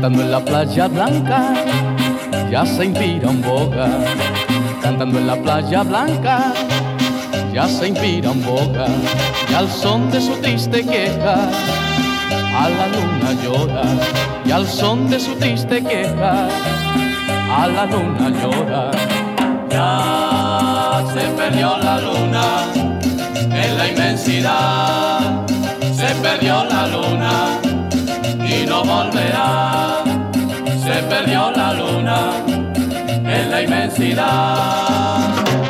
Cantando en la playa blanca, ya se inspira un boga. Cantando en la playa blanca, ya se inspira un boga. Y al son de su triste queja, a la luna llora. Y al son de su triste queja, a la luna llora. Ya se perdió la luna en la inmensidad. Se perdió la luna y no volverá. Se perdió la luna en la inmensidad.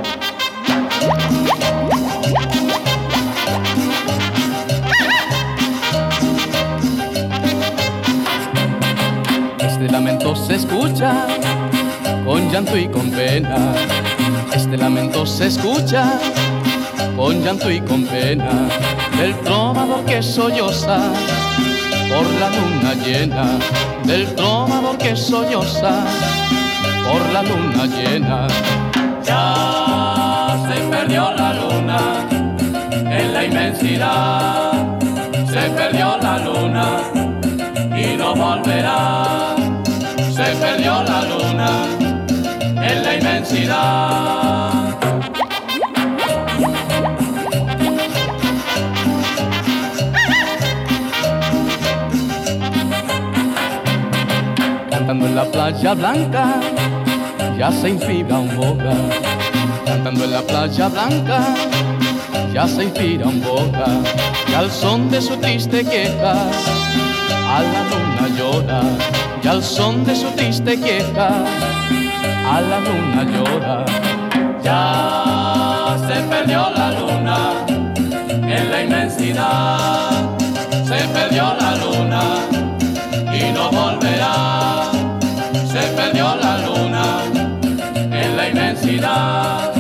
Este lamento se escucha con llanto y con pena. Este lamento se escucha con llanto y con pena del trovador que solloza por la luna llena, del trovador que solloza por la luna llena. Ya se perdió la luna en la inmensidad. Se perdió la luna y no volverá. Se perdió la luna en la inmensidad. Cantando en la playa blanca, ya se inspira un boga. Cantando en la playa blanca, ya se inspira un boga. Y al son de su triste queja, a la luna llora. Y al son de su triste queja, a la luna llora. Ya se perdió la luna en la inmensidad. Se perdió la luna y no volverá. Se perdió la luna en la inmensidad.